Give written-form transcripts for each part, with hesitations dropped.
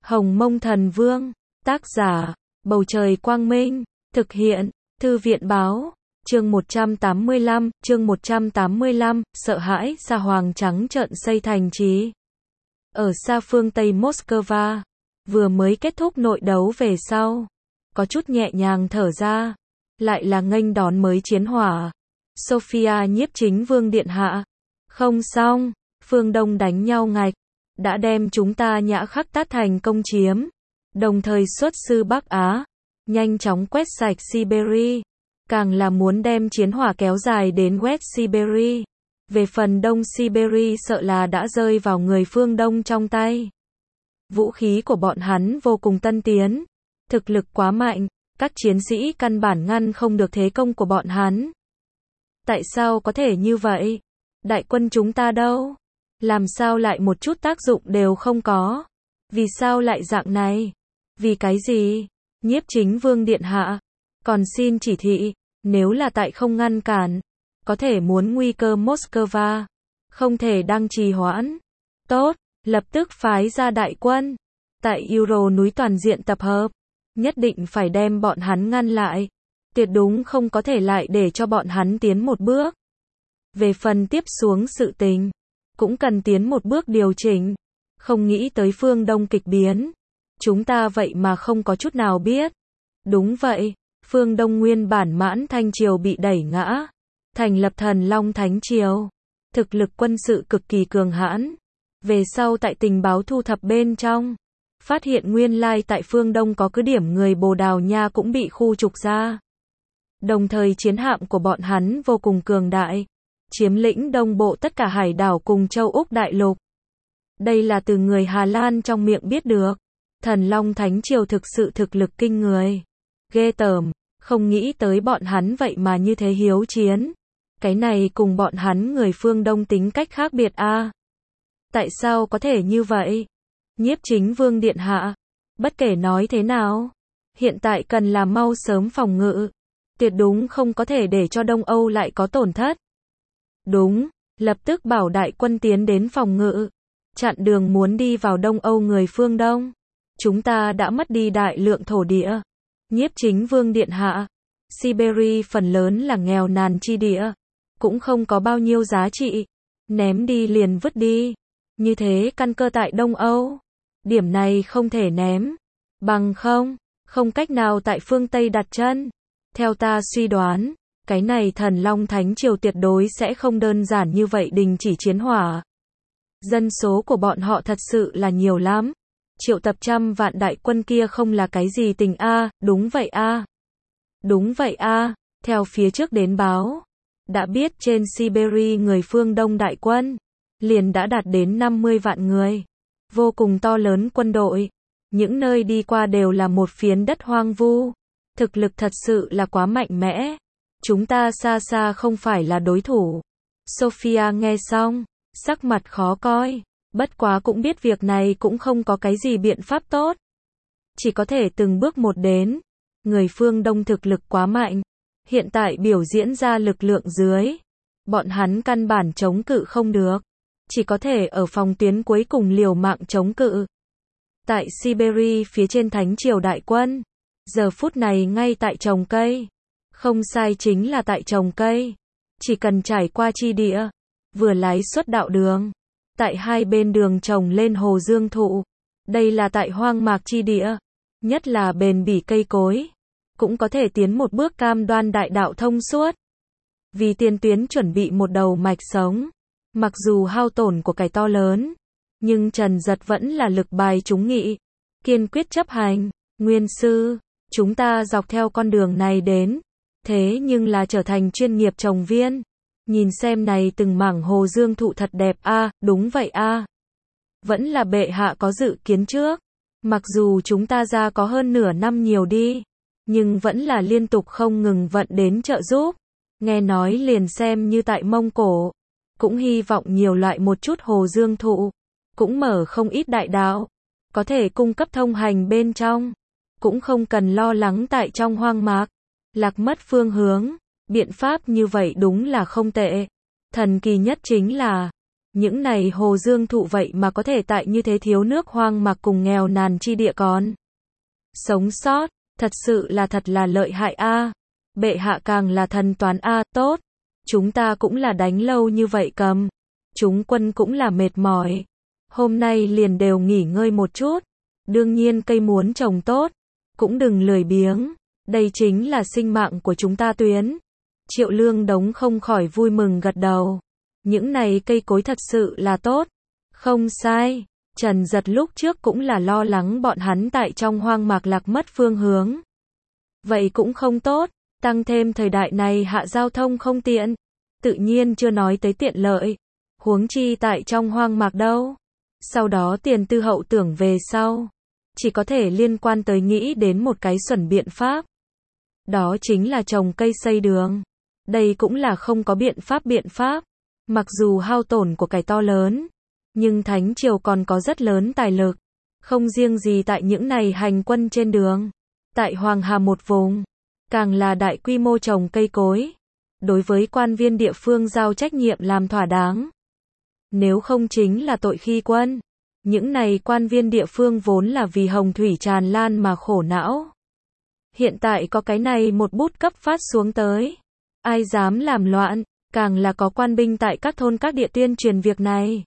Hồng Mông Thần Vương, tác giả, Bầu Trời Quang Minh, thực hiện, Thư viện Báo, chương 185, sợ hãi Sa Hoàng trắng trợn xây thành trì. Ở xa phương Tây Moscow, vừa mới kết thúc nội đấu về sau, có chút nhẹ nhàng thở ra, lại là nghênh đón mới chiến hỏa. Sophia nhiếp chính vương điện hạ, không xong, phương Đông đánh nhau ngạch, đã đem chúng ta Nhã Khắc Tát thành công chiếm, đồng thời xuất sư Bắc Á, nhanh chóng quét sạch Siberia, càng là muốn đem chiến hỏa kéo dài đến West Siberia. Về phần Đông Siberia sợ là đã rơi vào người phương Đông trong tay. Vũ khí của bọn hắn vô cùng tân tiến, thực lực quá mạnh, các chiến sĩ căn bản ngăn không được thế công của bọn hắn. Tại sao có thể như vậy? Đại quân chúng ta đâu? Làm sao lại một chút tác dụng đều không có? Vì sao lại dạng này? Vì cái gì? Nhiếp chính vương điện hạ, còn xin chỉ thị, nếu là tại không ngăn cản, có thể muốn nguy cơ Moscow, không thể đang trì hoãn. Tốt, lập tức phái ra đại quân, tại Euro núi toàn diện tập hợp, nhất định phải đem bọn hắn ngăn lại, tuyệt đúng không có thể lại để cho bọn hắn tiến một bước. Về phần tiếp xuống sự tình, cũng cần tiến một bước điều chỉnh, không nghĩ tới phương Đông kịch biến, chúng ta vậy mà không có chút nào biết. Đúng vậy, phương Đông nguyên bản Mãn Thanh Triều bị đẩy ngã, thành lập Thần Long Thánh Triều, thực lực quân sự cực kỳ cường hãn. Về sau tại tình báo thu thập bên trong, phát hiện nguyên lai tại phương Đông có cứ điểm người Bồ Đào Nha cũng bị khu trục ra. Đồng thời chiến hạm của bọn hắn vô cùng cường đại, chiếm lĩnh đông bộ tất cả hải đảo cùng châu Úc đại lục. Đây là từ người Hà Lan trong miệng biết được. Thần Long Thánh Triều thực sự thực lực kinh người. Ghê tởm, không nghĩ tới bọn hắn vậy mà như thế hiếu chiến. Cái này cùng bọn hắn người phương Đông tính cách khác biệt a. Tại sao có thể như vậy? Nhiếp chính vương điện hạ, bất kể nói thế nào, hiện tại cần là mau sớm phòng ngự, tuyệt đúng không có thể để cho Đông Âu lại có tổn thất. Đúng, lập tức bảo đại quân tiến đến phòng ngự, chặn đường muốn đi vào Đông Âu người phương Đông. Chúng ta đã mất đi đại lượng thổ địa. Nhiếp chính vương điện hạ, Siberia phần lớn là nghèo nàn chi địa, cũng không có bao nhiêu giá trị, ném đi liền vứt đi. Như thế căn cơ tại Đông Âu, điểm này không thể ném, bằng không cách nào tại phương Tây đặt chân. Theo ta suy đoán, cái này Thần Long Thánh Triều tuyệt đối sẽ không đơn giản như vậy đình chỉ chiến hỏa. Dân số của bọn họ thật sự là nhiều lắm. Triệu tập 100 vạn đại quân kia không là cái gì tình a, đúng vậy a. Đúng vậy a, theo phía trước đến báo, đã biết trên Siberia người phương Đông đại quân liền đã đạt đến 50 vạn người, vô cùng to lớn quân đội, những nơi đi qua đều là một phiến đất hoang vu, thực lực thật sự là quá mạnh mẽ, chúng ta xa xa không phải là đối thủ. Sophia nghe xong, sắc mặt khó coi, bất quá cũng biết việc này cũng không có cái gì biện pháp tốt, chỉ có thể từng bước một đến. Người phương Đông thực lực quá mạnh, hiện tại biểu diễn ra lực lượng dưới, bọn hắn căn bản chống cự không được, chỉ có thể ở phòng tuyến cuối cùng liều mạng chống cự. Tại Siberia phía trên Thánh Triều đại quân, giờ phút này ngay tại trồng cây, không sai chính là tại trồng cây, chỉ cần trải qua chi địa, vừa lái xuất đạo đường, tại hai bên đường trồng lên hồ dương thụ, đây là tại hoang mạc chi địa, nhất là bền bỉ cây cối, cũng có thể tiến một bước cam đoan đại đạo thông suốt. Vì tiền tuyến chuẩn bị một đầu mạch sống, mặc dù hao tổn của cải to lớn, nhưng Trần Dật vẫn là lực bài trúng nghị, kiên quyết chấp hành. Nguyên sư, chúng ta dọc theo con đường này đến, thế nhưng là trở thành chuyên nghiệp trồng viên. Nhìn xem này từng mảng hồ dương thụ thật đẹp a, đúng vậy a. Vẫn là bệ hạ có dự kiến trước, mặc dù chúng ta ra có hơn nửa năm nhiều đi, nhưng vẫn là liên tục không ngừng vận đến trợ giúp. Nghe nói liền xem như tại Mông Cổ, cũng hy vọng nhiều loại một chút hồ dương thụ, cũng mở không ít đại đạo, có thể cung cấp thông hành bên trong, cũng không cần lo lắng tại trong hoang mạc, lạc mất phương hướng. Biện pháp như vậy đúng là không tệ. Thần kỳ nhất chính là, Những này hồ dương thụ vậy mà có thể tại như thế thiếu nước hoang mạc cùng nghèo nàn chi địa còn sống sót, thật sự là thật là lợi hại a. Bệ hạ càng là thần toán a, tốt. Chúng ta cũng là đánh lâu như vậy cầm. Chúng quân cũng là mệt mỏi. Hôm nay liền đều nghỉ ngơi một chút. Đương nhiên cây muốn trồng tốt, cũng đừng lười biếng. Đây chính là sinh mạng của chúng ta tuyến. Triệu Lương Đống không khỏi vui mừng gật đầu. Những này cây cối thật sự là tốt. Không sai. Trần Giật lúc trước cũng là lo lắng bọn hắn tại trong hoang mạc lạc mất phương hướng. Vậy cũng không tốt. Tăng thêm thời đại này hạ giao thông không tiện. Tự nhiên chưa nói tới tiện lợi. Huống chi tại trong hoang mạc đâu. Sau đó tiền tư hậu tưởng về sau. Chỉ có thể liên quan tới nghĩ đến một cái xuẩn biện pháp. Đó chính là trồng cây xây đường. Đây cũng là không có biện pháp. Mặc dù hao tổn của cải to lớn, nhưng Thánh Triều còn có rất lớn tài lực. Không riêng gì tại những này hành quân trên đường. Tại Hoàng Hà một vùng, càng là đại quy mô trồng cây cối. Đối với quan viên địa phương giao trách nhiệm làm thỏa đáng. Nếu không chính là tội khi quân. Những này quan viên địa phương vốn là vì hồng thủy tràn lan mà khổ não. Hiện tại có cái này một bút cấp phát xuống tới. Ai dám làm loạn, càng là có quan binh tại các thôn các địa tuyên truyền việc này.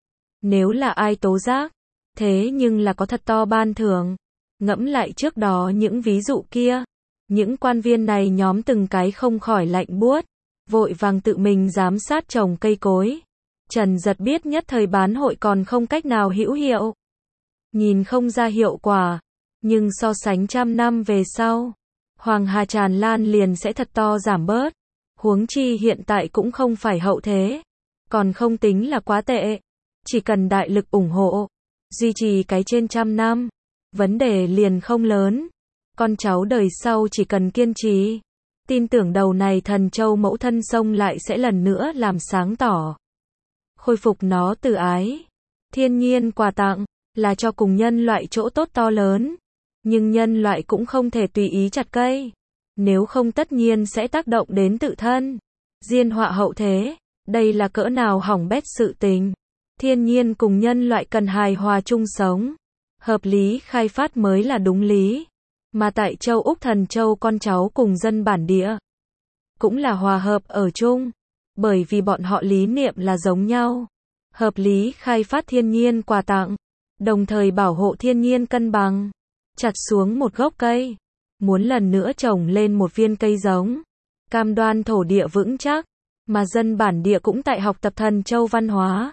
Nếu là ai tố giác, thế nhưng là có thật to ban thưởng. Ngẫm lại trước đó những ví dụ kia. Những quan viên này nhóm từng cái không khỏi lạnh buốt, vội vàng tự mình giám sát trồng cây cối. Trần Giật biết nhất thời bán hội còn không cách nào hữu hiệu. Nhìn không ra hiệu quả, nhưng so sánh trăm năm về sau, Hoàng Hà tràn lan liền sẽ thật to giảm bớt. Huống chi hiện tại cũng không phải hậu thế, còn không tính là quá tệ. Chỉ cần đại lực ủng hộ, duy trì cái trên trăm năm, vấn đề liền không lớn. Con cháu đời sau chỉ cần kiên trì, tin tưởng đầu này thần châu mẫu thân sông lại sẽ lần nữa làm sáng tỏ. Khôi phục nó từ ái. Thiên nhiên quà tặng, là cho cùng nhân loại chỗ tốt to lớn. Nhưng nhân loại cũng không thể tùy ý chặt cây. Nếu không tất nhiên sẽ tác động đến tự thân. Diên họa hậu thế, đây là cỡ nào hỏng bét sự tình. Thiên nhiên cùng nhân loại cần hài hòa chung sống. Hợp lý khai phát mới là đúng lý. Mà tại châu Úc thần châu con cháu cùng dân bản địa cũng là hòa hợp ở chung. Bởi vì bọn họ lý niệm là giống nhau. Hợp lý khai phát thiên nhiên quà tặng. Đồng thời bảo hộ thiên nhiên cân bằng. Chặt xuống một gốc cây. Muốn lần nữa trồng lên một viên cây giống. Cam đoan thổ địa vững chắc. Mà dân bản địa cũng tại học tập thần châu văn hóa.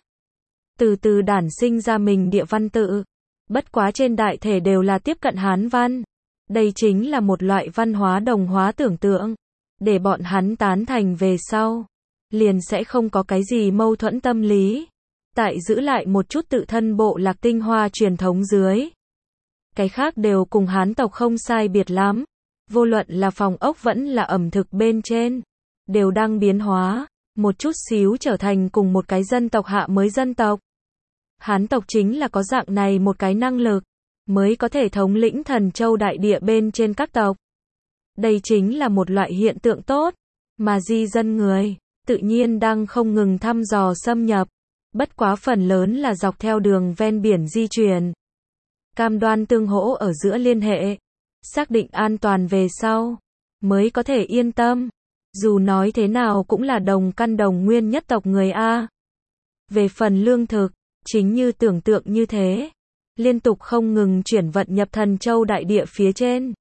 Từ từ đản sinh ra mình địa văn tự. Bất quá trên đại thể đều là tiếp cận Hán văn. Đây chính là một loại văn hóa đồng hóa tưởng tượng. Để bọn hắn tán thành về sau. Liền sẽ không có cái gì mâu thuẫn tâm lý. Tại giữ lại một chút tự thân bộ lạc tinh hoa truyền thống dưới. Cái khác đều cùng Hán tộc không sai biệt lắm. Vô luận là phòng ốc vẫn là ẩm thực bên trên. Đều đang biến hóa. Một chút xíu trở thành cùng một cái dân tộc hạ mới dân tộc. Hán tộc chính là có dạng này một cái năng lực. Mới có thể thống lĩnh thần châu đại địa bên trên các tộc. Đây chính là một loại hiện tượng tốt. Mà di dân người, tự nhiên đang không ngừng thăm dò xâm nhập. Bất quá phần lớn là dọc theo đường ven biển di chuyển. Cam đoan tương hỗ ở giữa liên hệ. Xác định an toàn về sau. Mới có thể yên tâm. Dù nói thế nào cũng là đồng căn đồng nguyên nhất tộc người A. Về phần lương thực, chính như tưởng tượng như thế. Liên tục không ngừng chuyển vận nhập thần châu đại địa phía trên.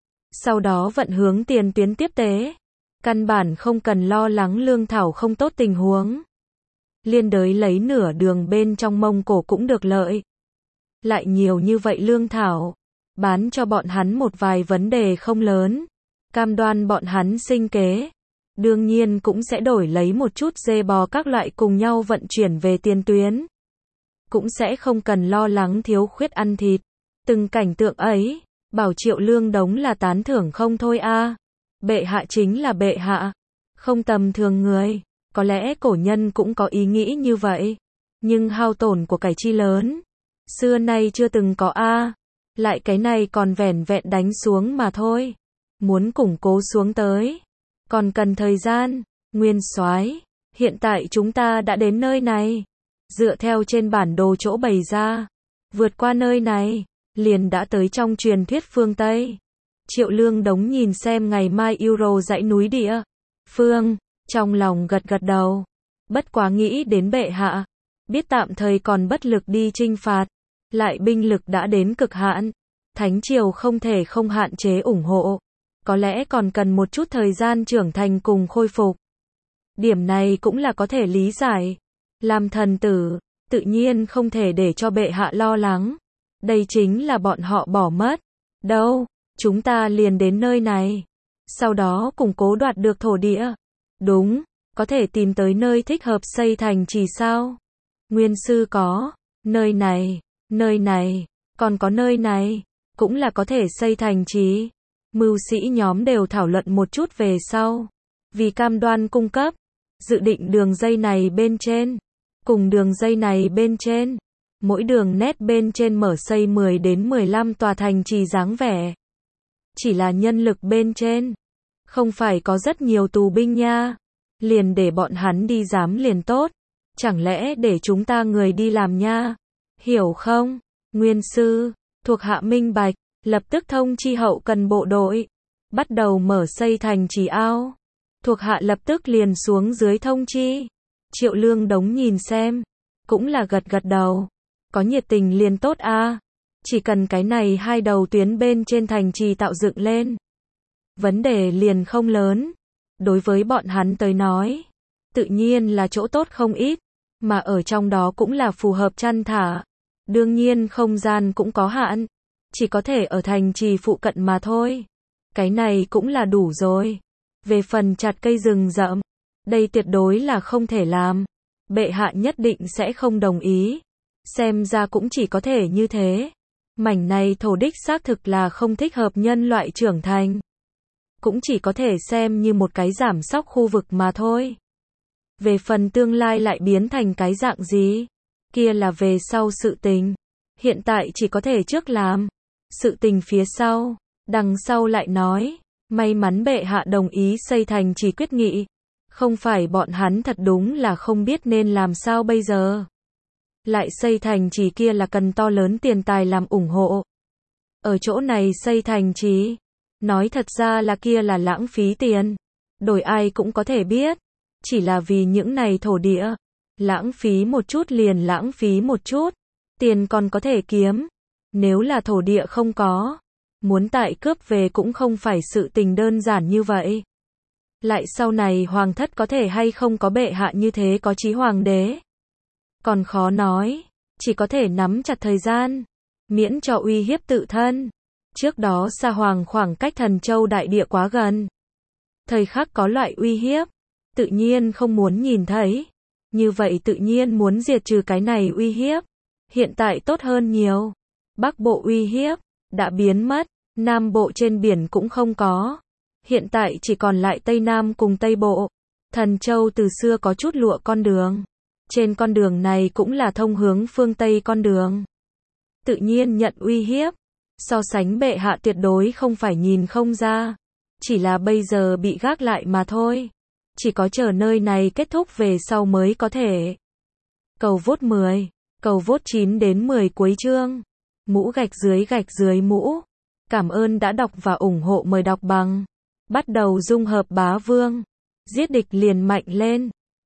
Sau đó vận hướng tiền tuyến tiếp tế. Căn bản không cần lo lắng lương thảo không tốt tình huống. Liên đới lấy nửa đường bên trong Mông Cổ cũng được lợi. Lại nhiều như vậy lương thảo. Bán cho bọn hắn một vài vấn đề không lớn. Cam đoan bọn hắn sinh kế. Đương nhiên cũng sẽ đổi lấy một chút dê bò các loại cùng nhau vận chuyển về tiền tuyến. Cũng sẽ không cần lo lắng thiếu khuyết ăn thịt. Từng cảnh tượng ấy, bảo Triệu Lương Đống là tán thưởng không thôi a. Bệ hạ chính là bệ hạ. Không tầm thường người. Có lẽ cổ nhân cũng có ý nghĩ như vậy. Nhưng hao tổn của cải chi lớn. Xưa nay chưa từng có a. Lại cái này còn vẻn vẹn đánh xuống mà thôi. Muốn củng cố xuống tới. Còn cần thời gian. Nguyên soái, hiện tại chúng ta đã đến nơi này. Dựa theo trên bản đồ chỗ bày ra, vượt qua nơi này, liền đã tới trong truyền thuyết phương Tây. Triệu Lương Đống nhìn xem ngày mai Euro dãy núi địa phương, trong lòng gật gật đầu. Bất quá nghĩ đến bệ hạ, biết tạm thời còn bất lực đi chinh phạt, lại binh lực đã đến cực hạn, Thánh triều không thể không hạn chế ủng hộ, có lẽ còn cần một chút thời gian trưởng thành cùng khôi phục. Điểm này cũng là có thể lý giải. Làm thần tử, tự nhiên không thể để cho bệ hạ lo lắng. Đây chính là bọn họ bỏ mất. Đâu, chúng ta liền đến nơi này. Sau đó củng cố đoạt được thổ địa. Đúng, có thể tìm tới nơi thích hợp xây thành trì sao? Nguyên sư có, nơi này, còn có nơi này, cũng là có thể xây thành trì. Mưu sĩ nhóm đều thảo luận một chút về sau. Vì cam đoan cung cấp, dự định đường dây này bên trên, cùng đường dây này bên trên, mỗi đường nét bên trên mở xây 10 đến 15 tòa thành trì dáng vẻ. Chỉ là nhân lực bên trên, không phải có rất nhiều tù binh nha, liền để bọn hắn đi giám liền tốt, chẳng lẽ để chúng ta người đi làm nha, hiểu không? Nguyên sư, thuộc hạ minh bạch, lập tức thông chi hậu cần bộ đội, bắt đầu mở xây thành trì ao. Thuộc hạ lập tức liền xuống dưới thông chi. Triệu Lương Đống nhìn xem, cũng là gật gật đầu. Có nhiệt tình liền tốt a. Chỉ cần cái này hai đầu tuyến bên trên thành trì tạo dựng lên, vấn đề liền không lớn. Đối với bọn hắn tới nói, tự nhiên là chỗ tốt không ít, mà ở trong đó cũng là phù hợp chăn thả. Đương nhiên không gian cũng có hạn, chỉ có thể ở thành trì phụ cận mà thôi. Cái này cũng là đủ rồi. Về phần chặt cây rừng rậm, đây tuyệt đối là không thể làm. Bệ hạ nhất định sẽ không đồng ý. Xem ra cũng chỉ có thể như thế. Mảnh này thổ đích xác thực là không thích hợp nhân loại trưởng thành. Cũng chỉ có thể xem như một cái giảm sóc khu vực mà thôi. Về phần tương lai lại biến thành cái dạng gì, kia là về sau sự tình. Hiện tại chỉ có thể trước làm sự tình phía sau, đằng sau lại nói. May mắn bệ hạ đồng ý xây thành trì quyết nghị. Không phải bọn hắn thật đúng là không biết nên làm sao bây giờ. Lại xây thành trì kia là cần to lớn tiền tài làm ủng hộ. Ở chỗ này xây thành trì, nói thật ra là kia là lãng phí tiền. Đổi ai cũng có thể biết. Chỉ là vì những này thổ địa. Lãng phí một chút liền lãng phí một chút. Tiền còn có thể kiếm. Nếu là thổ địa không có, muốn tại cướp về cũng không phải sự tình đơn giản như vậy. Lại sau này hoàng thất có thể hay không có bệ hạ như thế có chí hoàng đế. Còn khó nói, chỉ có thể nắm chặt thời gian, miễn cho uy hiếp tự thân. Trước đó Sa Hoàng khoảng cách Thần Châu đại địa quá gần. Thời khắc có loại uy hiếp, tự nhiên không muốn nhìn thấy. Như vậy tự nhiên muốn diệt trừ cái này uy hiếp. Hiện tại tốt hơn nhiều. Bắc bộ uy hiếp đã biến mất, Nam bộ trên biển cũng không có. Hiện tại chỉ còn lại Tây Nam cùng Tây bộ. Thần Châu từ xưa có chút lụa con đường. Trên con đường này cũng là thông hướng phương Tây con đường. Tự nhiên nhận uy hiếp. So sánh bệ hạ tuyệt đối không phải nhìn không ra. Chỉ là bây giờ bị gác lại mà thôi. Chỉ có chờ nơi này kết thúc về sau mới có thể. Cầu vote 10, cầu vote 9 đến 10 cuối chương. Mũ gạch dưới mũ. Cảm ơn đã đọc và ủng hộ, mời đọc bằng. Bắt đầu dung hợp bá vương. Giết địch liền mạnh lên.